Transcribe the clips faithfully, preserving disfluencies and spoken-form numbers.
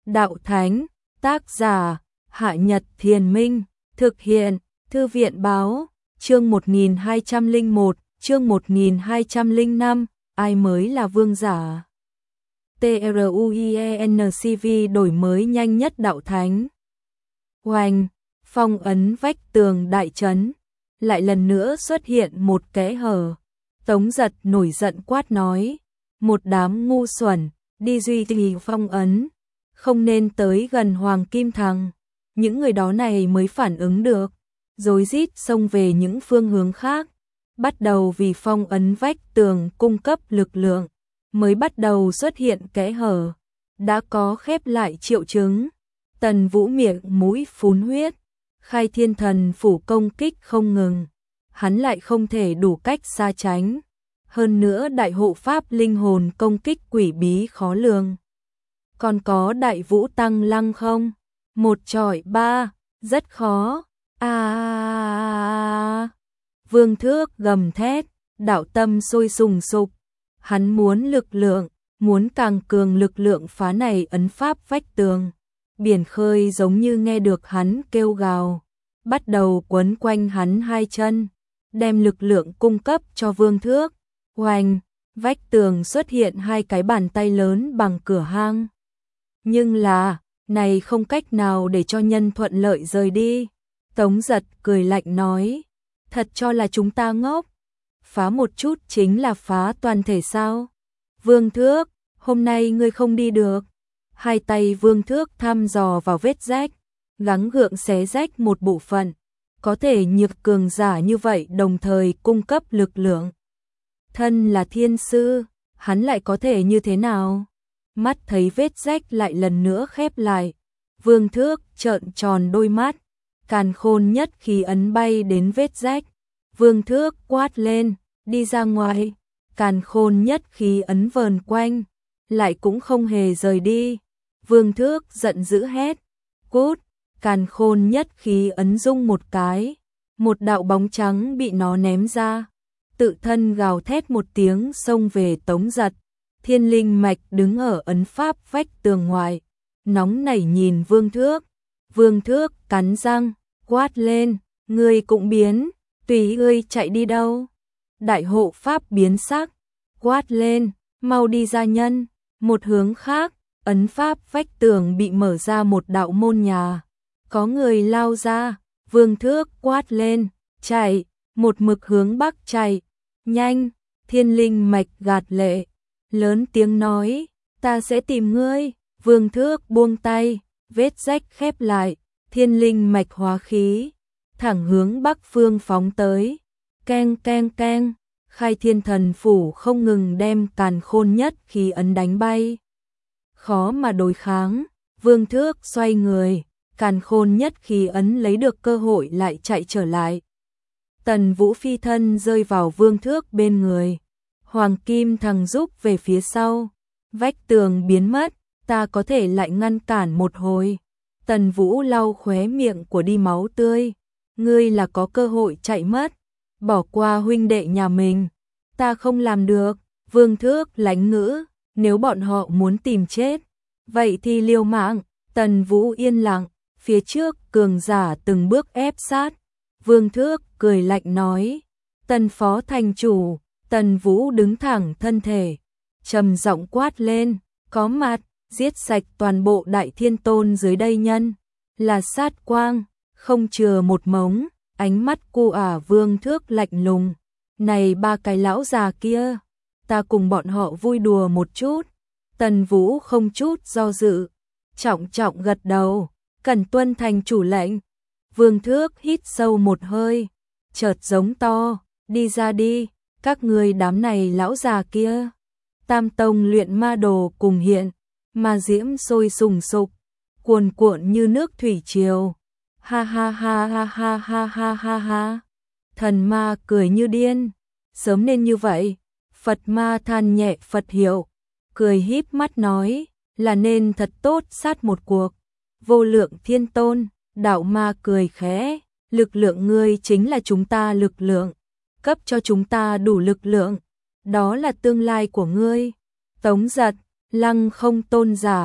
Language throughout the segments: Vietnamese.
đạo thánh, tác giả, Hạ Nhật Thiền Minh, thực hiện, Thư viện Báo, chương một nghìn hai trăm lẻ một, chương một nghìn hai trăm lẻ năm, ai mới là vương giả? TRUIENCV đổi mới nhanh nhất đạo thánh. Oanh, phong ấn vách tường đại trấn, lại lần nữa xuất hiện một kẽ hở. Tống Giật nổi giận quát nói, một đám ngu xuẩn, đi duy trì phong ấn, không nên tới gần Hoàng Kim Thằng. Những người đó này mới phản ứng được, rối rít xông về những phương hướng khác, bắt đầu vì phong ấn vách tường cung cấp lực lượng, mới bắt đầu xuất hiện kẽ hở, đã có khép lại triệu chứng. Tần Vũ miệng mũi phun huyết, Khai Thiên Thần phủ công kích không ngừng, hắn lại không thể đủ cách xa tránh. Hơn nữa đại hộ pháp linh hồn công kích quỷ bí khó lường. Còn có đại vũ tăng lăng không? Một chọi ba, rất khó. À, Vương Thước gầm thét, đạo tâm sôi sùng sục. Hắn muốn lực lượng, muốn càng cường lực lượng phá này ấn pháp vách tường. Biển khơi giống như nghe được hắn kêu gào, bắt đầu quấn quanh hắn hai chân, đem lực lượng cung cấp cho Vương Thước. Oanh, vách tường xuất hiện hai cái bàn tay lớn bằng cửa hang. Nhưng là, này không cách nào để cho nhân thuận lợi rời đi. Tống Giật cười lạnh nói, thật cho là chúng ta ngốc. Phá một chút chính là phá toàn thể sao? Vương Thước, hôm nay ngươi không đi được. Hai tay Vương Thước thăm dò vào vết rách, gắng gượng xé rách một bộ phận. Có thể nhược cường giả như vậy đồng thời cung cấp lực lượng. Thân là thiên sư, hắn lại có thể như thế nào? Mắt thấy vết rách lại lần nữa khép lại. Vương Thước trợn tròn đôi mắt, càn khôn nhất khí ấn bay đến vết rách. Vương Thước quát lên, đi ra ngoài. Càn khôn nhất khí ấn vờn quanh, lại cũng không hề rời đi. Vương Thước giận dữ hét, cút. Càn khôn nhất khí ấn rung một cái, một đạo bóng trắng bị nó ném ra. Tự thân gào thét một tiếng xông về Tống Giật. Thiên linh mạch đứng ở ấn pháp vách tường ngoài, nóng nảy nhìn Vương Thước. Vương Thước cắn răng, quát lên, ngươi cũng biến, tùy ngươi chạy đi đâu. Đại hộ pháp biến sắc, quát lên, mau đi ra nhân. Một hướng khác, ấn pháp vách tường bị mở ra một đạo môn nhà. Có người lao ra, Vương Thước quát lên, chạy, một mực hướng bắc chạy. Nhanh, thiên linh mạch gạt lệ, lớn tiếng nói, ta sẽ tìm ngươi. Vương Thước buông tay, vết rách khép lại, thiên linh mạch hóa khí, thẳng hướng bắc phương phóng tới. Keng keng keng, Khai Thiên Thần phủ không ngừng đem càn khôn nhất khí ấn đánh bay. Khó mà đối kháng, Vương Thước xoay người, càn khôn nhất khí ấn lấy được cơ hội lại chạy trở lại. Tần Vũ phi thân rơi vào Vương Thước bên người. Hoàng Kim Thằng giúp về phía sau. Vách tường biến mất, ta có thể lại ngăn cản một hồi. Tần Vũ lau khóe miệng của đi máu tươi. Ngươi là có cơ hội chạy mất. Bỏ qua huynh đệ nhà mình. Ta không làm được. Vương Thước lánh ngữ. Nếu bọn họ muốn tìm chết, vậy thì liều mạng. Tần Vũ yên lặng. Phía trước cường giả từng bước ép sát. Vương Thước cười lạnh nói, Tần phó thành chủ. Tần Vũ đứng thẳng thân thể, trầm giọng quát lên, có mặt, giết sạch toàn bộ Đại Thiên Tôn dưới đây nhân. Là sát quang, không chừa một mống. Ánh mắt cu ả Vương Thước lạnh lùng, này ba cái lão già kia, ta cùng bọn họ vui đùa một chút. Tần Vũ không chút do dự, trọng trọng gật đầu, cần tuân thành chủ lệnh. Vương Thước hít sâu một hơi, chợt giống to, đi ra đi, các người đám này lão già kia. Tam tông luyện ma đồ cùng hiện, ma diễm sôi sùng sục, cuồn cuộn như nước thủy triều. Ha ha ha ha ha ha ha ha ha. Thần ma cười như điên, sớm nên như vậy. Phật ma than nhẹ Phật hiệu, cười híp mắt nói, là nên thật tốt sát một cuộc. Vô lượng thiên tôn, đạo ma cười khẽ, lực lượng ngươi chính là chúng ta lực lượng, cấp cho chúng ta đủ lực lượng, đó là tương lai của ngươi. Tống Giật, Lăng Không tôn giả,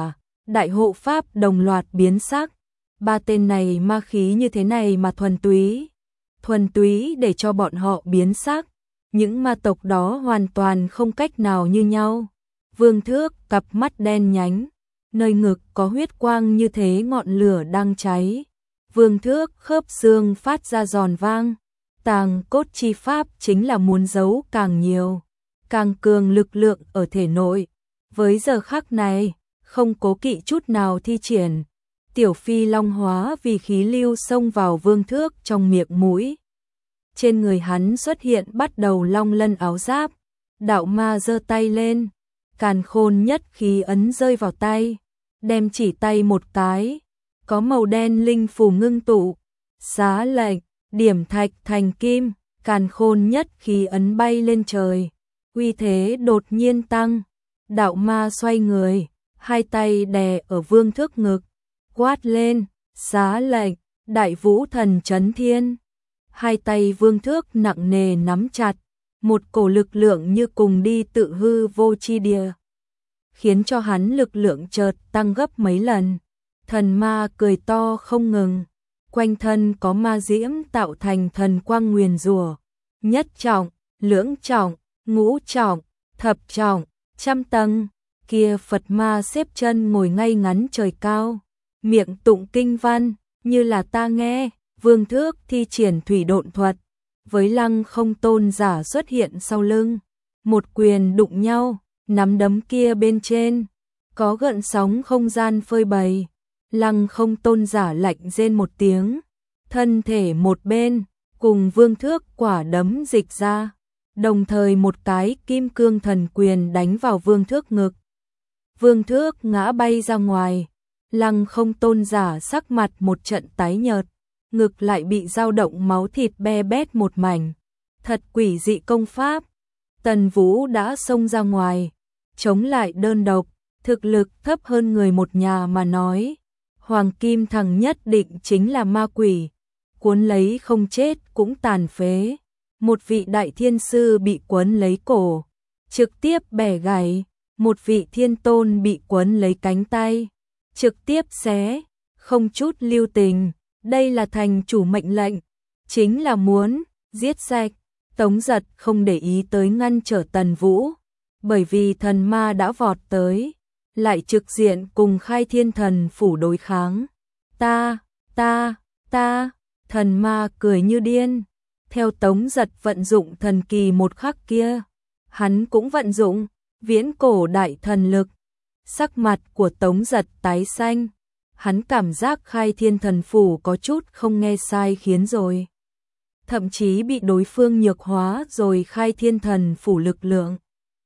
đại hộ pháp đồng loạt biến sắc. Ba tên này ma khí như thế này mà thuần túy, thuần túy để cho bọn họ biến sắc. Những ma tộc đó hoàn toàn không cách nào như nhau. Vương Thước cặp mắt đen nhánh, nơi ngực có huyết quang như thế ngọn lửa đang cháy. Vương Thước khớp xương phát ra giòn vang. Tàng cốt chi pháp chính là muốn giấu càng nhiều, càng cường lực lượng ở thể nội. Với giờ khắc này, không cố kỵ chút nào thi triển. Tiểu phi long hóa vì khí lưu xông vào Vương Thước trong miệng mũi. Trên người hắn xuất hiện bắt đầu long lân áo giáp. Đạo ma giơ tay lên, càn khôn nhất khí ấn rơi vào tay, đem chỉ tay một cái, có màu đen linh phù ngưng tụ, xá lệnh, điểm thạch thành kim, càn khôn nhất khí ấn bay lên trời, uy thế đột nhiên tăng. Đạo ma xoay người, hai tay đè ở Vương Thước ngực, quát lên, xá lệnh, đại vũ thần chấn thiên. Hai tay Vương Thước nặng nề nắm chặt, một cổ lực lượng như cùng đi tự hư vô chi địa, khiến cho hắn lực lượng chợt tăng gấp mấy lần. Thần ma cười to không ngừng, quanh thân có ma diễm tạo thành thần quang nguyền rủa, nhất trọng, lưỡng trọng, ngũ trọng, thập trọng, trăm tầng. Kia Phật ma xếp chân ngồi ngay ngắn trời cao, miệng tụng kinh văn, như là ta nghe. Vương Thước thi triển thủy độn thuật, với Lăng Không Tôn giả xuất hiện sau lưng, một quyền đụng nhau, nắm đấm kia bên trên có gợn sóng không gian phơi bày. Lăng Không Tôn giả lạnh rên một tiếng, thân thể một bên cùng Vương Thước quả đấm dịch ra, đồng thời một cái kim cương thần quyền đánh vào Vương Thước ngực. Vương Thước ngã bay ra ngoài, Lăng Không Tôn giả sắc mặt một trận tái nhợt, ngực lại bị dao động máu thịt be bét một mảnh. Thật quỷ dị công pháp. Tần Vũ đã xông ra ngoài, chống lại đơn độc, thực lực thấp hơn người một nhà mà nói. Hoàng Kim Thằng nhất định chính là ma quỷ, cuốn lấy không chết cũng tàn phế. Một vị đại thiên sư bị quấn lấy cổ, trực tiếp bẻ gãy. Một vị thiên tôn bị quấn lấy cánh tay, trực tiếp xé, không chút lưu tình. Đây là thành chủ mệnh lệnh, chính là muốn giết sạch. Tống Giật không để ý tới ngăn trở Tần Vũ, bởi vì thần ma đã vọt tới, lại trực diện cùng Khai Thiên Thần phủ đối kháng. Ta, ta, ta, thần ma cười như điên. Theo Tống Giật vận dụng thần kỳ một khắc kia, hắn cũng vận dụng viễn cổ đại thần lực. Sắc mặt của Tống Giật tái xanh, hắn cảm giác Khai Thiên Thần phủ có chút không nghe sai khiến rồi. Thậm chí bị đối phương nhược hóa rồi Khai Thiên Thần phủ lực lượng.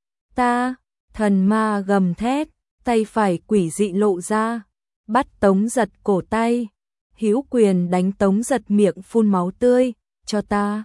Ta, thần ma gầm thét, tay phải quỷ dị lộ ra, bắt Tống Giật cổ tay, hữu quyền đánh Tống Giật miệng phun máu tươi, cho ta.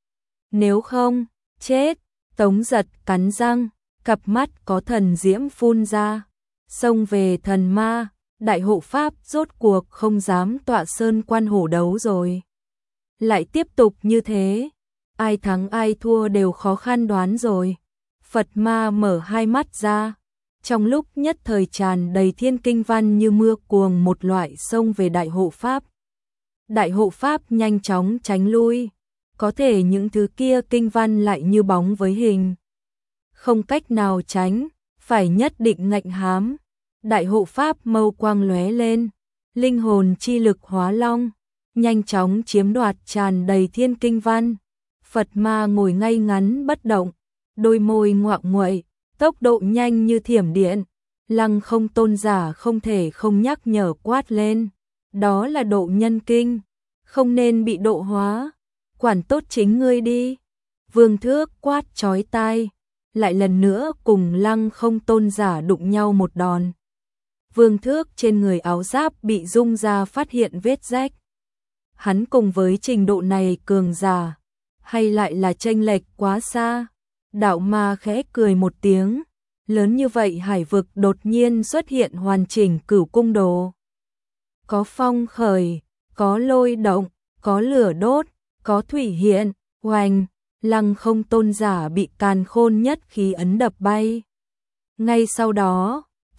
Nếu không, chết. Tống Giật cắn răng, cặp mắt có thần diễm phun ra, xông về thần ma. Đại hộ pháp rốt cuộc không dám tọa sơn quan hổ đấu rồi. Lại tiếp tục như thế, ai thắng ai thua đều khó khăn đoán rồi. Phật ma mở hai mắt ra, trong lúc nhất thời tràn đầy thiên kinh văn như mưa cuồng một loại xông về đại hộ pháp. Đại hộ pháp nhanh chóng tránh lui, có thể những thứ kia kinh văn lại như bóng với hình, không cách nào tránh, phải nhất định ngạnh hám. Đại hộ pháp mâu quang lóe lên, linh hồn chi lực hóa long, nhanh chóng chiếm đoạt tràn đầy thiên kinh văn. Phật ma ngồi ngay ngắn bất động, đôi môi ngoạc nguậy, tốc độ nhanh như thiểm điện. Lăng Không Tôn giả không thể không nhắc nhở quát lên, đó là độ nhân kinh, không nên bị độ hóa, quản tốt chính ngươi đi. Vương Thước quát chói tai, lại lần nữa cùng Lăng Không Tôn giả đụng nhau một đòn. Vương Thước trên người áo giáp bị rung ra phát hiện vết rách. Hắn cùng với trình độ này cường giả, hay lại là chênh lệch quá xa. Đạo ma khẽ cười một tiếng, lớn như vậy hải vực đột nhiên xuất hiện hoàn chỉnh cửu cung đồ. Có phong khởi, có lôi động, có lửa đốt, có thủy hiện, oanh, Lăng Không Tôn giả bị càn khôn nhất khí ấn đập bay. Ngay sau đó,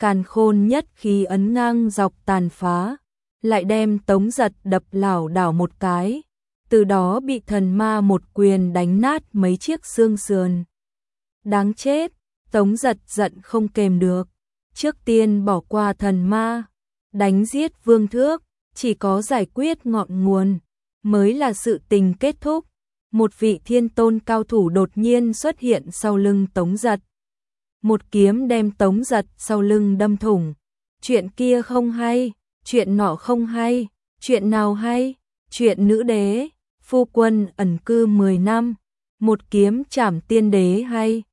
càn khôn nhất khí ấn ngang dọc tàn phá, lại đem Tống Giật đập lảo đảo một cái, từ đó bị thần ma một quyền đánh nát mấy chiếc xương sườn. Đáng chết, Tống Giật giận không kềm được, trước tiên bỏ qua thần ma, đánh giết Vương Thước, chỉ có giải quyết ngọn nguồn mới là sự tình kết thúc. Một vị thiên tôn cao thủ đột nhiên xuất hiện sau lưng Tống Giật. Một kiếm đem Tống Giật sau lưng đâm thủng. Chuyện kia không hay, chuyện nọ không hay, chuyện nào hay? Chuyện nữ đế, phu quân ẩn cư mười năm, một kiếm trảm tiên đế hay.